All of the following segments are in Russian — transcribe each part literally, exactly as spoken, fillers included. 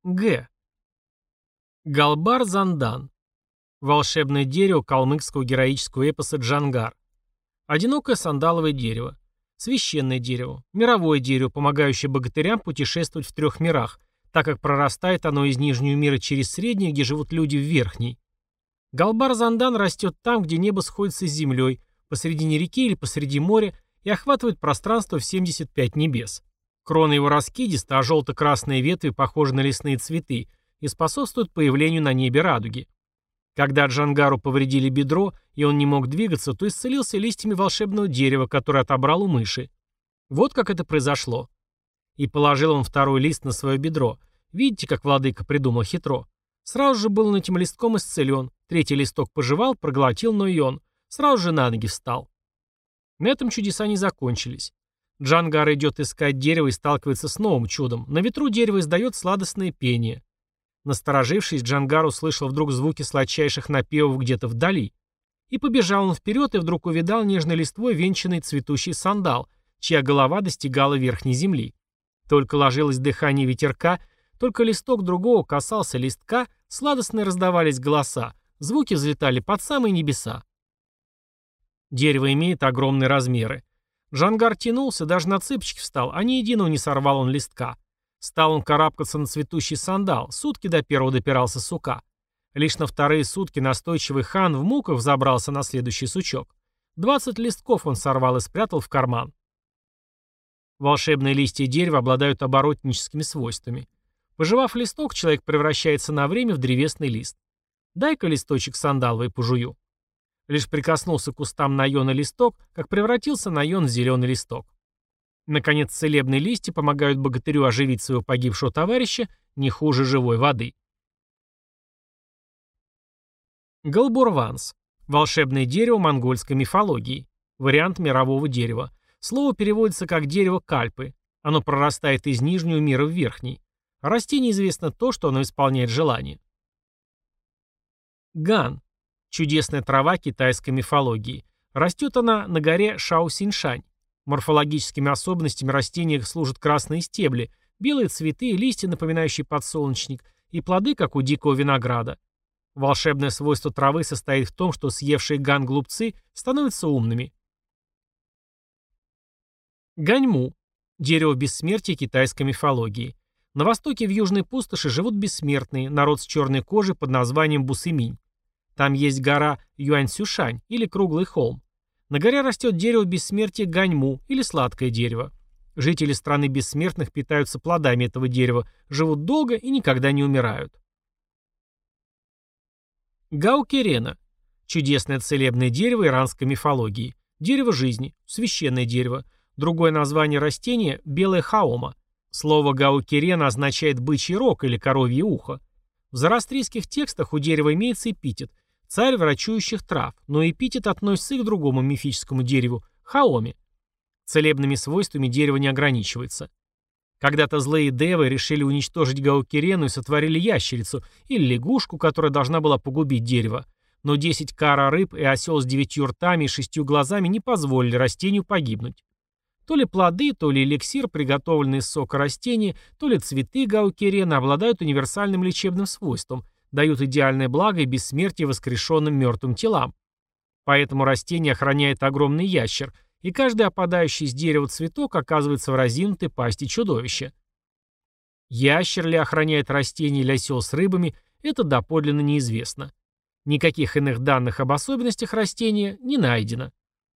Г. Галбар-Зандан. Волшебное дерево калмыцкого героического эпоса «Джангар». Одинокое сандаловое дерево. Священное дерево. Мировое дерево, помогающее богатырям путешествовать в трех мирах, так как прорастает оно из нижнего мира через средний, где живут люди, в верхний. Галбар-Зандан растет там, где небо сходится с землей, посредине реки или посреди моря, и охватывает пространство в семьдесят пять небес. Крона его раскидиста, а желто-красные ветви похожи на лесные цветы и способствуют появлению на небе радуги. Когда Джангару повредили бедро, и он не мог двигаться, то исцелился листьями волшебного дерева, которое отобрал у мыши. Вот как это произошло. И положил он второй лист на свое бедро. Видите, как владыка придумал хитро. Сразу же был он этим листком исцелен. Третий листок пожевал, проглотил, но и он. Сразу же на ноги встал. На этом чудеса не закончились. Джангар идет искать дерево и сталкивается с новым чудом. На ветру дерево издает сладостное пение. Насторожившись, Джангар услышал вдруг звуки сладчайших напевов где-то вдали. И побежал он вперед, и вдруг увидал нежной листвой венчанный цветущий сандал, чья голова достигала верхней земли. Только ложилось дыхание ветерка, только листок другого касался листка, сладостно раздавались голоса, звуки взлетали под самые небеса. Дерево имеет огромные размеры. Джангар тянулся, даже на цыпочки встал, а ни единого не сорвал он листка. Стал он карабкаться на цветущий сандал, сутки до первого допирался сука. Лишь на вторые сутки настойчивый хан в муках взобрался на следующий сучок. Двадцать листков он сорвал и спрятал в карман. Волшебные листья дерева обладают оборотническими свойствами. Пожевав листок, человек превращается на время в древесный лист. Дай-ка листочек сандаловый пожую. Лишь прикоснулся к кустам Найона листок, как превратился Найон в зеленый листок. Наконец, целебные листья помогают богатырю оживить своего погибшего товарища не хуже живой воды. Галбурванс. Волшебное дерево монгольской мифологии. Вариант мирового дерева. Слово переводится как дерево кальпы. Оно прорастает из нижнего мира в верхний. О растении известно то, что оно исполняет желание. Ган. Чудесная трава китайской мифологии. Растет она на горе Шаосиньшань. Морфологическими особенностями растения служат красные стебли, белые цветы, листья, напоминающие подсолнечник, и плоды, как у дикого винограда. Волшебное свойство травы состоит в том, что съевшие ган глупцы становятся умными. Ганьму. Дерево бессмертия китайской мифологии. На востоке в южной пустоши живут бессмертные, народ с черной кожей под названием Бусыминь. Там есть гора Юаньцюшань или круглый холм. На горе растет дерево бессмертия Ганьму или сладкое дерево. Жители страны бессмертных питаются плодами этого дерева, живут долго и никогда не умирают. Гаукерена. Чудесное целебное дерево иранской мифологии. Дерево жизни, священное дерево. Другое название растения – белая хаома. Слово гаукерена означает бычий рог или коровье ухо. В зороастрийских текстах у дерева имеется эпитет – царь врачующих трав, но эпитет относится и к другому мифическому дереву – хаоме. Целебными свойствами дерево не ограничивается. Когда-то злые девы решили уничтожить гаукерену и сотворили ящерицу или лягушку, которая должна была погубить дерево. Но десять кара рыб и осел с девятью ртами и шестью глазами не позволили растению погибнуть. То ли плоды, то ли эликсир, приготовленный из сока растения, то ли цветы гаукерены обладают универсальным лечебным свойством, дают идеальное благо и бессмертие воскрешенным мертвым телам. Поэтому растение охраняет огромный ящер, и каждый опадающий с дерева цветок оказывается в разинутой пасти чудовища. Ящер ли охраняет растение или осел с рыбами, это доподлинно неизвестно. Никаких иных данных об особенностях растения не найдено.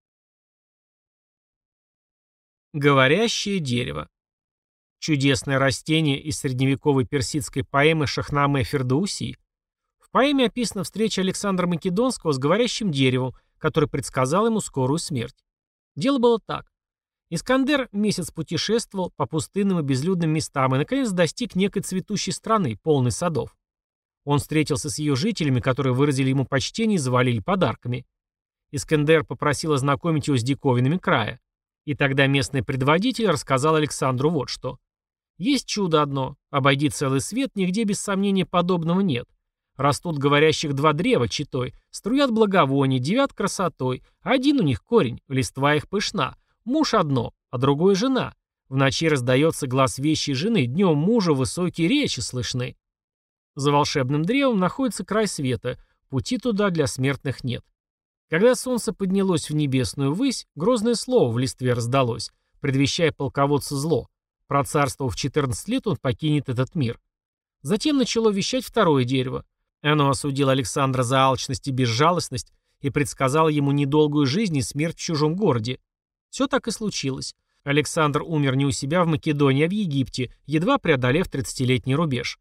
Говорящее дерево. Чудесное растение из средневековой персидской поэмы Шахнаме Фердауси. В поэме описана встреча Александра Македонского с говорящим деревом, который предсказал ему скорую смерть. Дело было так. Искандер месяц путешествовал по пустынным и безлюдным местам и, наконец, достиг некой цветущей страны, полной садов. Он встретился с ее жителями, которые выразили ему почтение и завалили подарками. Искандер попросил ознакомить его с диковинами края. И тогда местный предводитель рассказал Александру вот что. Есть чудо одно. Обойди целый свет, нигде без сомнения подобного нет. Растут говорящих два древа читой, струят благовоний, девят красотой. Один у них корень, листва их пышна. Муж одно, а другое жена. В ночи раздается глаз вещей жены, днем мужа высокие речи слышны. За волшебным древом находится край света, пути туда для смертных нет. Когда солнце поднялось в небесную высь, грозное слово в листве раздалось, предвещая полководцу зло. Процарствовав четырнадцать лет, он покинет этот мир. Затем начало вещать второе дерево. Оно осудило Александра за алчность и безжалостность и предсказало ему недолгую жизнь и смерть в чужом городе. Все так и случилось. Александр умер не у себя в Македонии, а в Египте, едва преодолев тридцатилетний рубеж.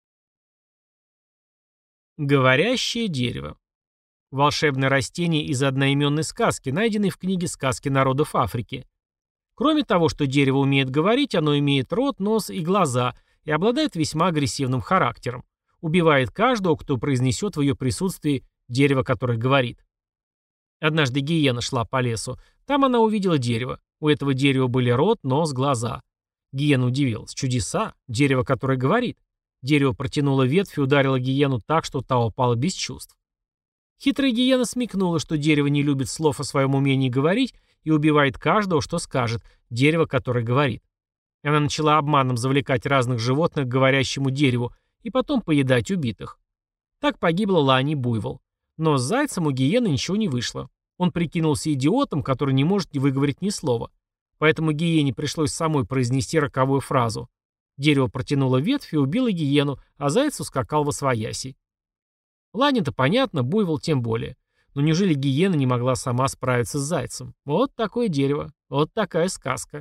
Говорящее дерево. Волшебное растение из одноименной сказки, найденной в книге «Сказки народов Африки». Кроме того, что дерево умеет говорить, оно имеет рот, нос и глаза и обладает весьма агрессивным характером. Убивает каждого, кто произнесет в ее присутствии дерево, которое говорит. Однажды гиена шла по лесу. Там она увидела дерево. У этого дерева были рот, нос, глаза. Гиена удивилась. Чудеса. Дерево, которое говорит. Дерево протянуло ветвь и ударило гиену так, что та упала без чувств. Хитрая гиена смекнула, что дерево не любит слов о своем умении говорить и убивает каждого, что скажет, дерево, которое говорит. Она начала обманом завлекать разных животных к говорящему дереву и потом поедать убитых. Так погибла Лани Буйвол. Но с зайцем у гиены ничего не вышло. Он прикинулся идиотом, который не может выговорить ни слова. Поэтому гиене пришлось самой произнести роковую фразу. Дерево протянуло ветвь и убило гиену, а заяц ускакал восвояси. Лане-то понятно, Буйвол тем более. Но неужели гиена не могла сама справиться с зайцем? Вот такое дерево, вот такая сказка.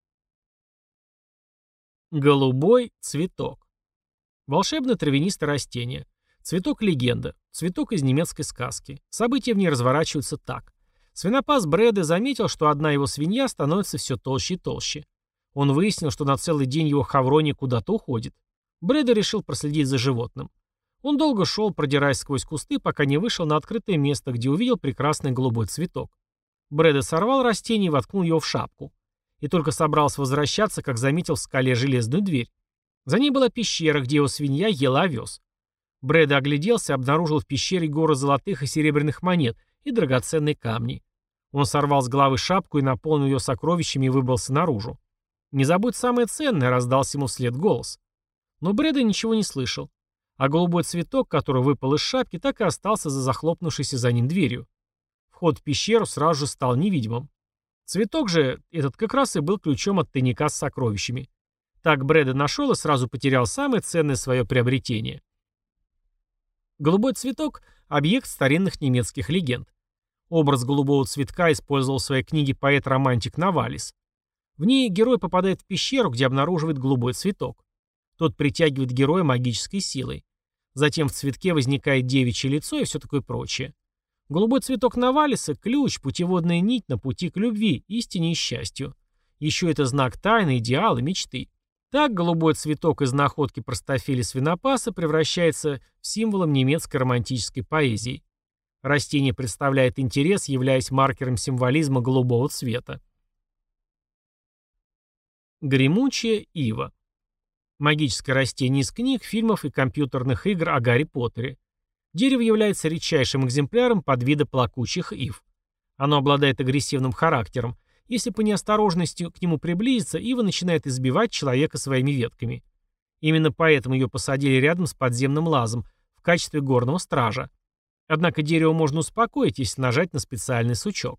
Голубой цветок. Волшебное травянистое растение. Цветок легенда. Цветок из немецкой сказки. События в ней разворачиваются так. Свинопас Брэда заметил, что одна его свинья становится все толще и толще. Он выяснил, что на целый день его хаврония куда-то уходит. Брэда решил проследить за животным. Он долго шел, продираясь сквозь кусты, пока не вышел на открытое место, где увидел прекрасный голубой цветок. Брэда сорвал растение и воткнул его в шапку. И только собрался возвращаться, как заметил в скале железную дверь. За ней была пещера, где его свинья ела овес. Брэда огляделся и обнаружил в пещере горы золотых и серебряных монет и драгоценные камни. Он сорвал с головы шапку и наполнил ее сокровищами и выбрался наружу. «Не забудь самое ценное», — раздался ему вслед голос. Но Брэда ничего не слышал. А голубой цветок, который выпал из шапки, так и остался за захлопнувшейся за ним дверью. Вход в пещеру сразу же стал невидимым. Цветок же этот как раз и был ключом от тайника с сокровищами. Так Брэда нашел и сразу потерял самое ценное свое приобретение. Голубой цветок – объект старинных немецких легенд. Образ голубого цветка использовал в своей книге поэт-романтик Навалис. В ней герой попадает в пещеру, где обнаруживает голубой цветок. Тот притягивает героя магической силой. Затем в цветке возникает девичье лицо и все такое прочее. Голубой цветок Навалиса – ключ, путеводная нить на пути к любви, истине и счастью. Еще это знак тайны, идеала, мечты. Так голубой цветок из находки простофиля свинопаса превращается в символом немецкой романтической поэзии. Растение представляет интерес, являясь маркером символизма голубого цвета. Гремучая ива. Магическое растение из книг, фильмов и компьютерных игр о Гарри Поттере. Дерево является редчайшим экземпляром подвида плакучих ив. Оно обладает агрессивным характером. Если по неосторожности к нему приблизиться, ива начинает избивать человека своими ветками. Именно поэтому ее посадили рядом с подземным лазом, в качестве горного стража. Однако дерево можно успокоить, если нажать на специальный сучок.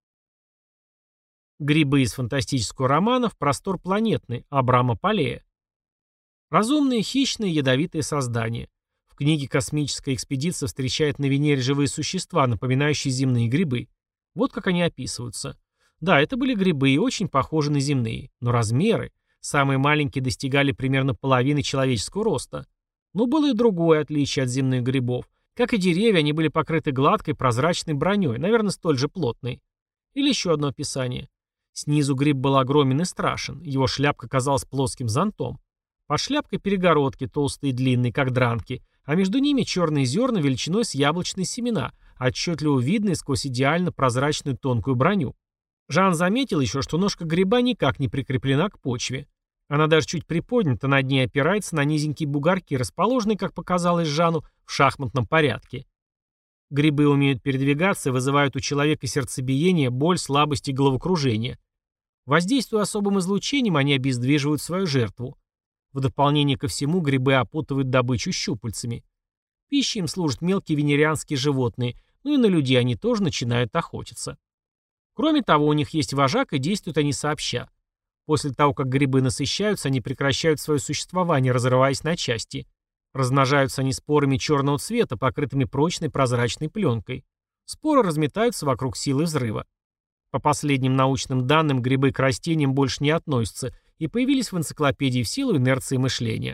Грибы из фантастического романа «В простор планетный» Абрама Палея. Разумные, хищные, ядовитые создания. В книге «Космическая экспедиция» встречает на Венере живые существа, напоминающие земные грибы. Вот как они описываются. Да, это были грибы и очень похожи на земные, но размеры. Самые маленькие достигали примерно половины человеческого роста. Но было и другое отличие от земных грибов. Как и деревья, они были покрыты гладкой прозрачной броней, наверное, столь же плотной. Или еще одно описание. Снизу гриб был огромен и страшен, его шляпка казалась плоским зонтом. Под шляпкой перегородки, толстые и длинные, как дранки, а между ними черные зерна величиной с яблочные семена, отчетливо видные сквозь идеально прозрачную тонкую броню. Жан заметил еще, что ножка гриба никак не прикреплена к почве. Она даже чуть приподнята, над ней опирается на низенькие бугорки, расположенные, как показалось Жану, в шахматном порядке. Грибы умеют передвигаться и вызывают у человека сердцебиение, боль, слабость и головокружение. Воздействуя особым излучением, они обездвиживают свою жертву. В дополнение ко всему грибы опутывают добычу щупальцами. Пищей им служат мелкие венерианские животные, ну и на людей они тоже начинают охотиться. Кроме того, у них есть вожак, и действуют они сообща. После того, как грибы насыщаются, они прекращают свое существование, разрываясь на части. Размножаются они спорами черного цвета, покрытыми прочной прозрачной пленкой. Споры разметаются вокруг силы взрыва. По последним научным данным, грибы к растениям больше не относятся и появились в энциклопедии в силу инерции мышления.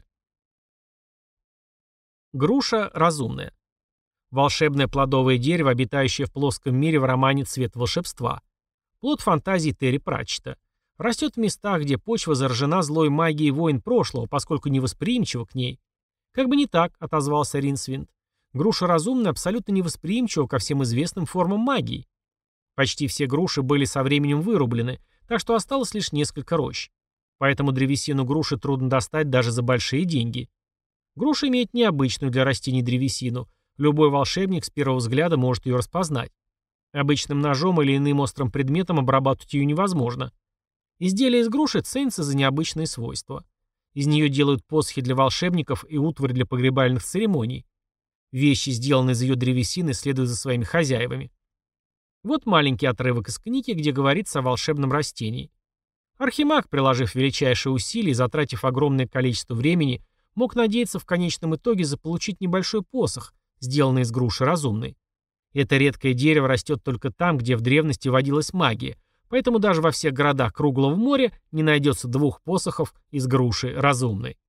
Груша разумная. Волшебное плодовое дерево, обитающее в плоском мире в романе «Цвет волшебства». Плод фантазии Терри Пратчетта. Растет в местах, где почва заражена злой магией войн прошлого, поскольку невосприимчива к ней. «Как бы не так», — отозвался Ринсвинд. «Груша разумная абсолютно невосприимчива ко всем известным формам магии. Почти все груши были со временем вырублены, так что осталось лишь несколько рощ. Поэтому древесину груши трудно достать даже за большие деньги. Груша имеет необычную для растений древесину. Любой волшебник с первого взгляда может ее распознать. Обычным ножом или иным острым предметом обрабатывать ее невозможно. Изделие из груши ценится за необычные свойства. Из нее делают посохи для волшебников и утварь для погребальных церемоний. Вещи, сделанные из ее древесины, следуют за своими хозяевами. Вот маленький отрывок из книги, где говорится о волшебном растении. Архимаг, приложив величайшие усилия и затратив огромное количество времени, мог надеяться в конечном итоге заполучить небольшой посох, сделанный из груши разумной. Это редкое дерево растет только там, где в древности водилась магия, поэтому даже во всех городах круглого моря не найдется двух посохов из груши разумной.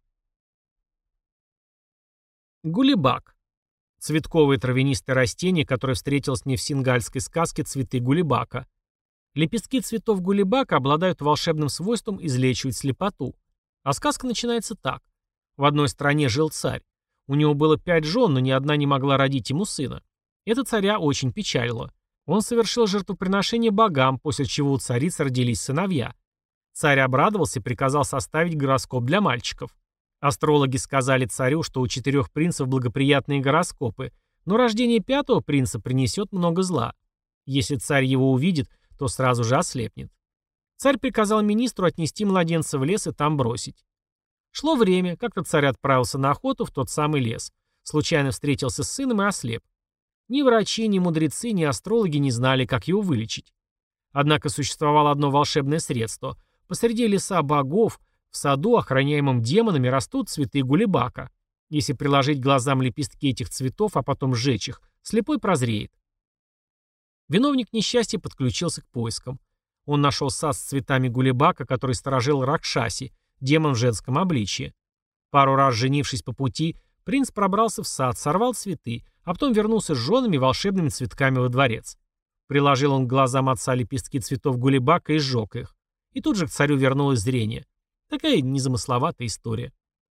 Гулибак. Цветковое травянистое растение, которое встретилось мне в сингальской сказке «Цветы гулибака». Лепестки цветов гулибака обладают волшебным свойством излечивать слепоту. А сказка начинается так. В одной стране жил царь. У него было пять жен, но ни одна не могла родить ему сына. Это царя очень печалило. Он совершил жертвоприношение богам, после чего у царицы родились сыновья. Царь обрадовался и приказал составить гороскоп для мальчиков. Астрологи сказали царю, что у четырех принцев благоприятные гороскопы, но рождение пятого принца принесет много зла. Если царь его увидит, то сразу же ослепнет. Царь приказал министру отнести младенца в лес и там бросить. Шло время, как-то царь отправился на охоту в тот самый лес. Случайно встретился с сыном и ослеп. Ни врачи, ни мудрецы, ни астрологи не знали, как его вылечить. Однако существовало одно волшебное средство. Посреди леса богов, в саду, охраняемом демонами, растут цветы гулибака. Если приложить глазам лепестки этих цветов, а потом сжечь их, слепой прозреет. Виновник несчастья подключился к поискам. Он нашел сад с цветами гулибака, который сторожил Ракшаси, демон в женском обличье. Пару раз женившись по пути, принц пробрался в сад, сорвал цветы, а потом вернулся с женами и волшебными цветками во дворец. Приложил он к глазам отца лепестки цветов гулибака и сжег их. И тут же к царю вернулось зрение. Такая незамысловатая история.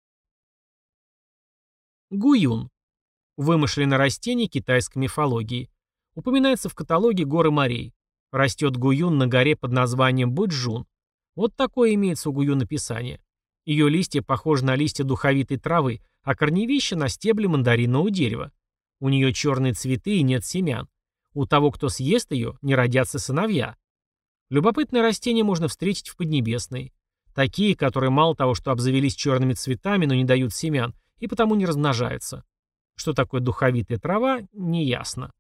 Гуюн. Вымышленное растение китайской мифологии. Упоминается в каталоге горы морей. Растет гуюн на горе под названием Бэджун. Вот такое имеется у гуюн описание. Ее листья похожи на листья духовитой травы, а корневища на стебле мандаринового дерева. У нее черные цветы и нет семян. У того, кто съест ее, не родятся сыновья. Любопытное растение можно встретить в Поднебесной. Такие, которые мало того, что обзавелись черными цветами, но не дают семян, и потому не размножаются. Что такое духовитая трава, неясно.